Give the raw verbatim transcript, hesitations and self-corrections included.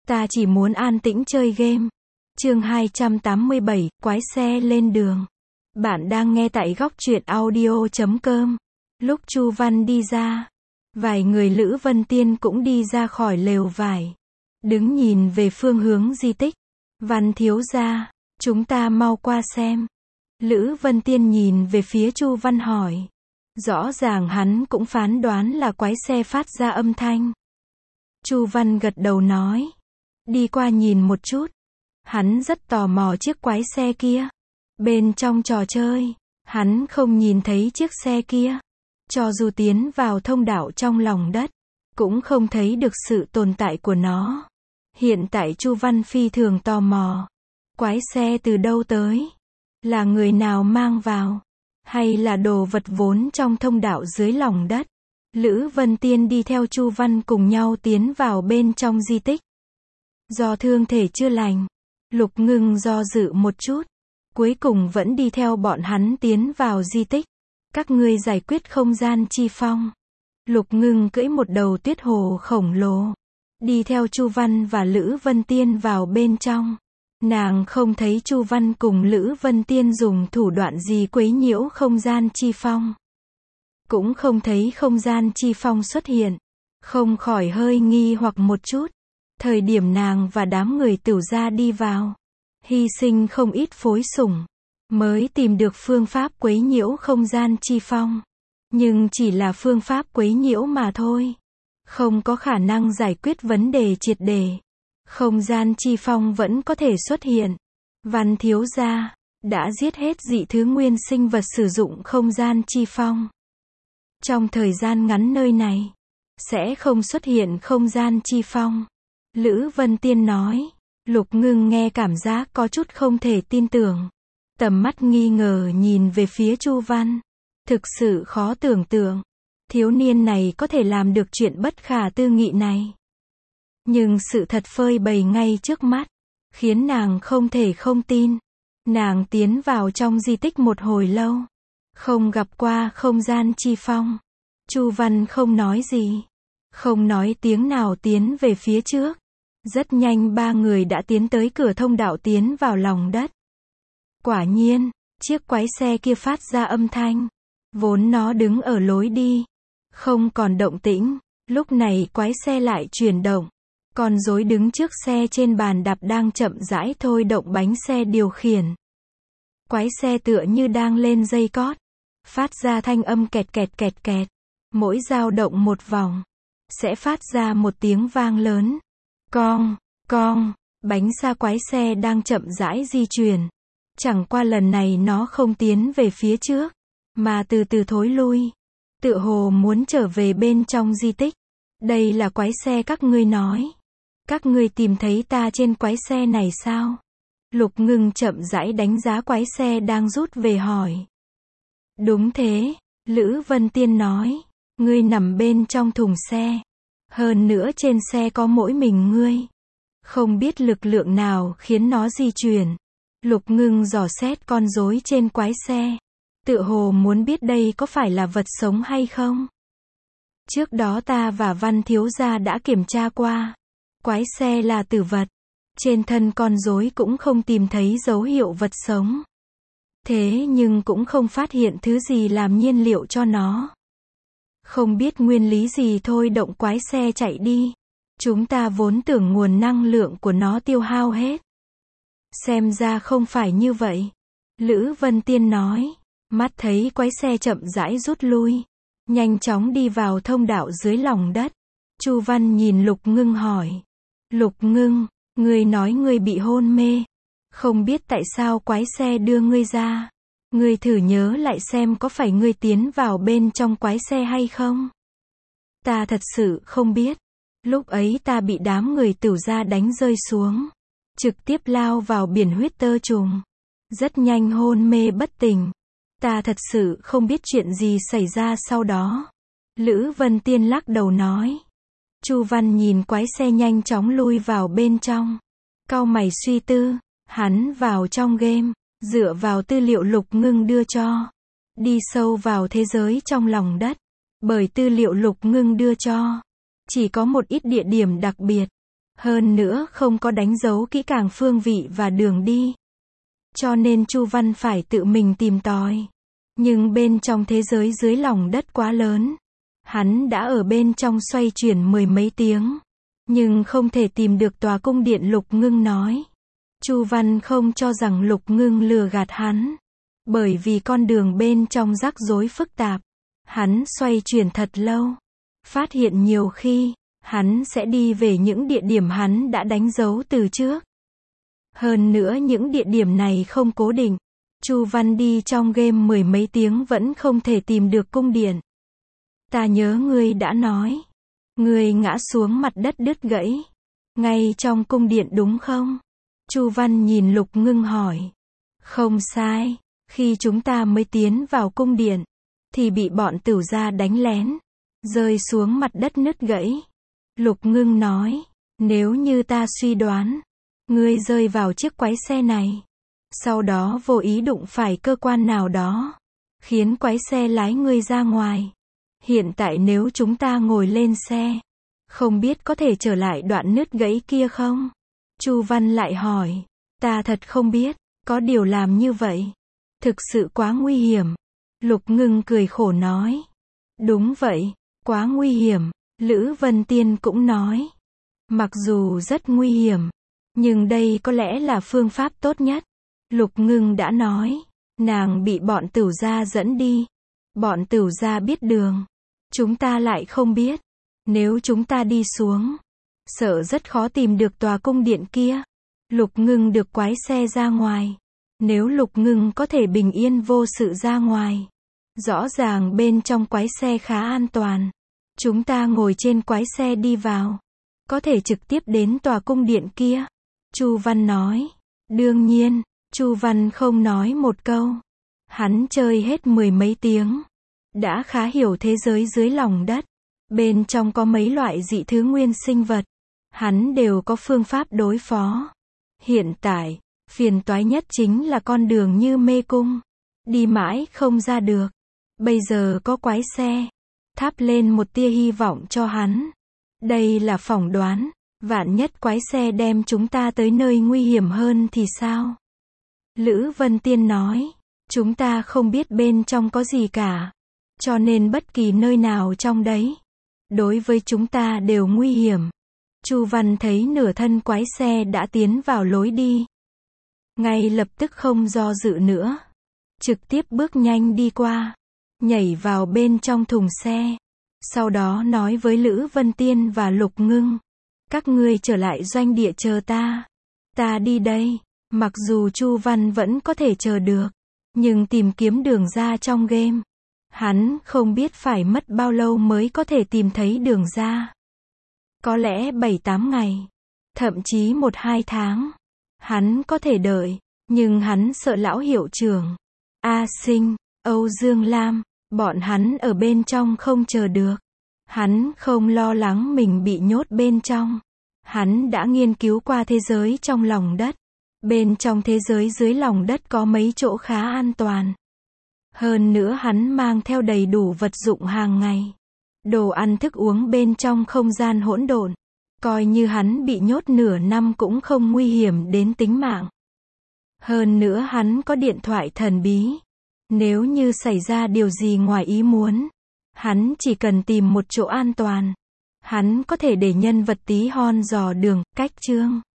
Ta chỉ muốn an tĩnh chơi game. Chương hai trăm tám mươi bảy, quái xe lên đường. Bạn đang nghe tại góc truyện audio chấm com. Lúc Chu Văn đi ra, vài người Lữ Vân Tiên cũng đi ra khỏi lều vải, đứng nhìn về phương hướng di tích. Văn thiếu gia, chúng ta mau qua xem. Lữ Vân Tiên nhìn về phía Chu Văn hỏi. Rõ ràng hắn cũng phán đoán là quái xe phát ra âm thanh. Chu Văn gật đầu nói. Đi qua nhìn một chút. Hắn rất tò mò chiếc quái xe kia. Bên trong trò chơi, hắn không nhìn thấy chiếc xe kia. Cho dù tiến vào thông đạo trong lòng đất, cũng không thấy được sự tồn tại của nó. Hiện tại Chu Văn phi thường tò mò. Quái xe từ đâu tới? Là người nào mang vào? Hay là đồ vật vốn trong thông đạo dưới lòng đất? Lữ Vân Tiên đi theo Chu Văn cùng nhau tiến vào bên trong di tích. Do thương thể chưa lành, Lục Ngưng do dự một chút, cuối cùng vẫn đi theo bọn hắn tiến vào di tích. Các ngươi giải quyết không gian chi phong. Lục Ngưng cưỡi một đầu tuyết hồ khổng lồ, đi theo Chu Văn và Lữ Vân Tiên vào bên trong. Nàng không thấy Chu Văn cùng Lữ Vân Tiên dùng thủ đoạn gì quấy nhiễu không gian chi phong. Cũng không thấy không gian chi phong xuất hiện. Không khỏi hơi nghi hoặc một chút. Thời điểm nàng và đám người Tửu gia đi vào, hy sinh không ít phối sủng, mới tìm được phương pháp quấy nhiễu không gian chi phong. Nhưng chỉ là phương pháp quấy nhiễu mà thôi. Không có khả năng giải quyết vấn đề triệt để. Không gian chi phong vẫn có thể xuất hiện. Văn thiếu gia đã giết hết dị thứ nguyên sinh vật sử dụng không gian chi phong. Trong thời gian ngắn nơi này, sẽ không xuất hiện không gian chi phong. Lữ Vân Tiên nói. Lục Ngưng nghe cảm giác có chút không thể tin tưởng. Tầm mắt nghi ngờ nhìn về phía Chu Văn. Thực sự khó tưởng tượng. Thiếu niên này có thể làm được chuyện bất khả tư nghị này. Nhưng sự thật phơi bày ngay trước mắt, khiến nàng không thể không tin. Nàng tiến vào trong di tích một hồi lâu, không gặp qua không gian chi phong. Chu Văn không nói gì, không nói tiếng nào tiến về phía trước. Rất nhanh ba người đã tiến tới cửa thông đạo tiến vào lòng đất. Quả nhiên, chiếc quái xe kia phát ra âm thanh. Vốn nó đứng ở lối đi, không còn động tĩnh. Lúc này quái xe lại chuyển động. Con rối đứng trước xe trên bàn đạp đang chậm rãi thôi động bánh xe điều khiển. Quái xe tựa như đang lên dây cót, phát ra thanh âm kẹt kẹt kẹt kẹt. Mỗi dao động một vòng, sẽ phát ra một tiếng vang lớn. Cong, cong, bánh xe quái xe đang chậm rãi di chuyển. Chẳng qua lần này nó không tiến về phía trước, mà từ từ thối lui. Tựa hồ muốn trở về bên trong di tích. Đây là quái xe các ngươi nói. Các ngươi tìm thấy ta trên quái xe này sao? Lục Ngưng chậm rãi đánh giá quái xe đang rút về hỏi. Đúng thế, Lữ Vân Tiên nói. Ngươi nằm bên trong thùng xe. Hơn nữa trên xe có mỗi mình ngươi. Không biết lực lượng nào khiến nó di chuyển. Lục Ngưng dò xét con rối trên quái xe. Tựa hồ muốn biết đây có phải là vật sống hay không. Trước đó ta và Văn thiếu gia đã kiểm tra qua. Quái xe là tử vật. Trên thân con rối cũng không tìm thấy dấu hiệu vật sống. Thế nhưng cũng không phát hiện thứ gì làm nhiên liệu cho nó. Không biết nguyên lý gì thôi động quái xe chạy đi. Chúng ta vốn tưởng nguồn năng lượng của nó tiêu hao hết. Xem ra không phải như vậy. Lữ Vân Tiên nói. Mắt thấy quái xe chậm rãi rút lui, nhanh chóng đi vào thông đạo dưới lòng đất. Chu Văn nhìn Lục Ngưng hỏi. Lục Ngưng, ngươi nói ngươi bị hôn mê. Không biết tại sao quái xe đưa ngươi ra. Ngươi thử nhớ lại xem có phải ngươi tiến vào bên trong quái xe hay không? Ta thật sự không biết. Lúc ấy ta bị đám người Tửu gia đánh rơi xuống. Trực tiếp lao vào biển huyết tơ trùng. Rất nhanh hôn mê bất tỉnh. Ta thật sự không biết chuyện gì xảy ra sau đó. Lữ Vân Tiên lắc đầu nói. Chu Văn nhìn quái xe nhanh chóng lui vào bên trong. Cau mày suy tư. Hắn vào trong game, dựa vào tư liệu Lục Ngưng đưa cho. Đi sâu vào thế giới trong lòng đất. Bởi tư liệu Lục Ngưng đưa cho, chỉ có một ít địa điểm đặc biệt. Hơn nữa không có đánh dấu kỹ càng phương vị và đường đi. Cho nên Chu Văn phải tự mình tìm tòi. Nhưng bên trong thế giới dưới lòng đất quá lớn. Hắn đã ở bên trong xoay chuyển mười mấy tiếng. Nhưng không thể tìm được tòa cung điện Lục Ngưng nói. Chu Văn không cho rằng Lục Ngưng lừa gạt hắn. Bởi vì con đường bên trong rắc rối phức tạp. Hắn xoay chuyển thật lâu. Phát hiện nhiều khi, hắn sẽ đi về những địa điểm hắn đã đánh dấu từ trước. Hơn nữa những địa điểm này không cố định. Chu Văn đi trong game mười mấy tiếng vẫn không thể tìm được cung điện. Ta nhớ ngươi đã nói. Ngươi ngã xuống mặt đất đứt gãy. Ngay trong cung điện đúng không? Chu Văn nhìn Lục Ngưng hỏi. Không sai. Khi chúng ta mới tiến vào cung điện, thì bị bọn Tửu gia đánh lén. Rơi xuống mặt đất nứt gãy. Lục Ngưng nói. Nếu như ta suy đoán, ngươi rơi vào chiếc quái xe này. Sau đó vô ý đụng phải cơ quan nào đó. Khiến quái xe lái ngươi ra ngoài. Hiện tại nếu chúng ta ngồi lên xe, không biết có thể trở lại đoạn nứt gãy kia không? Chu Văn lại hỏi. Ta thật không biết, có điều làm như vậy thực sự quá nguy hiểm. Lục Ngưng cười khổ nói. Đúng vậy, quá nguy hiểm. Lữ Vân Tiên cũng nói. Mặc dù rất nguy hiểm, nhưng đây có lẽ là phương pháp tốt nhất. Lục Ngưng đã nói. Nàng bị bọn Tửu gia dẫn đi. Bọn Tửu gia biết đường. Chúng ta lại không biết. Nếu chúng ta đi xuống, sợ rất khó tìm được tòa cung điện kia. Lục Ngưng được quái xe ra ngoài. Nếu Lục Ngưng có thể bình yên vô sự ra ngoài, rõ ràng bên trong quái xe khá an toàn. Chúng ta ngồi trên quái xe đi vào, có thể trực tiếp đến tòa cung điện kia. Chu Văn nói. Đương nhiên, Chu Văn không nói một câu. Hắn chơi hết mười mấy tiếng. Đã khá hiểu thế giới dưới lòng đất. Bên trong có mấy loại dị thứ nguyên sinh vật. Hắn đều có phương pháp đối phó. Hiện tại, phiền toái nhất chính là con đường như mê cung. Đi mãi không ra được. Bây giờ có quái xe. Thắp lên một tia hy vọng cho hắn. Đây là phỏng đoán. Vạn nhất quái xe đem chúng ta tới nơi nguy hiểm hơn thì sao? Lữ Vân Tiên nói. Chúng ta không biết bên trong có gì cả. Cho nên bất kỳ nơi nào trong đấy, đối với chúng ta đều nguy hiểm. Chu Văn thấy nửa thân quái xe đã tiến vào lối đi. Ngay lập tức không do dự nữa. Trực tiếp bước nhanh đi qua. Nhảy vào bên trong thùng xe. Sau đó nói với Lữ Vân Tiên và Lục Ngưng. Các ngươi trở lại doanh địa chờ ta. Ta đi đây. Mặc dù Chu Văn vẫn có thể chờ được. Nhưng tìm kiếm đường ra trong game. Hắn không biết phải mất bao lâu mới có thể tìm thấy đường ra. Có lẽ bảy tám ngày. Thậm chí một hai tháng. Hắn có thể đợi. Nhưng hắn sợ lão hiệu trưởng, A Sinh, Âu Dương Lam, bọn hắn ở bên trong không chờ được. Hắn không lo lắng mình bị nhốt bên trong. Hắn đã nghiên cứu qua thế giới trong lòng đất. Bên trong thế giới dưới lòng đất có mấy chỗ khá an toàn. Hơn nữa hắn mang theo đầy đủ vật dụng hàng ngày. Đồ ăn thức uống bên trong không gian hỗn độn. Coi như hắn bị nhốt nửa năm cũng không nguy hiểm đến tính mạng. Hơn nữa hắn có điện thoại thần bí. Nếu như xảy ra điều gì ngoài ý muốn, hắn chỉ cần tìm một chỗ an toàn. Hắn có thể để nhân vật tí hon dò đường, cách chương.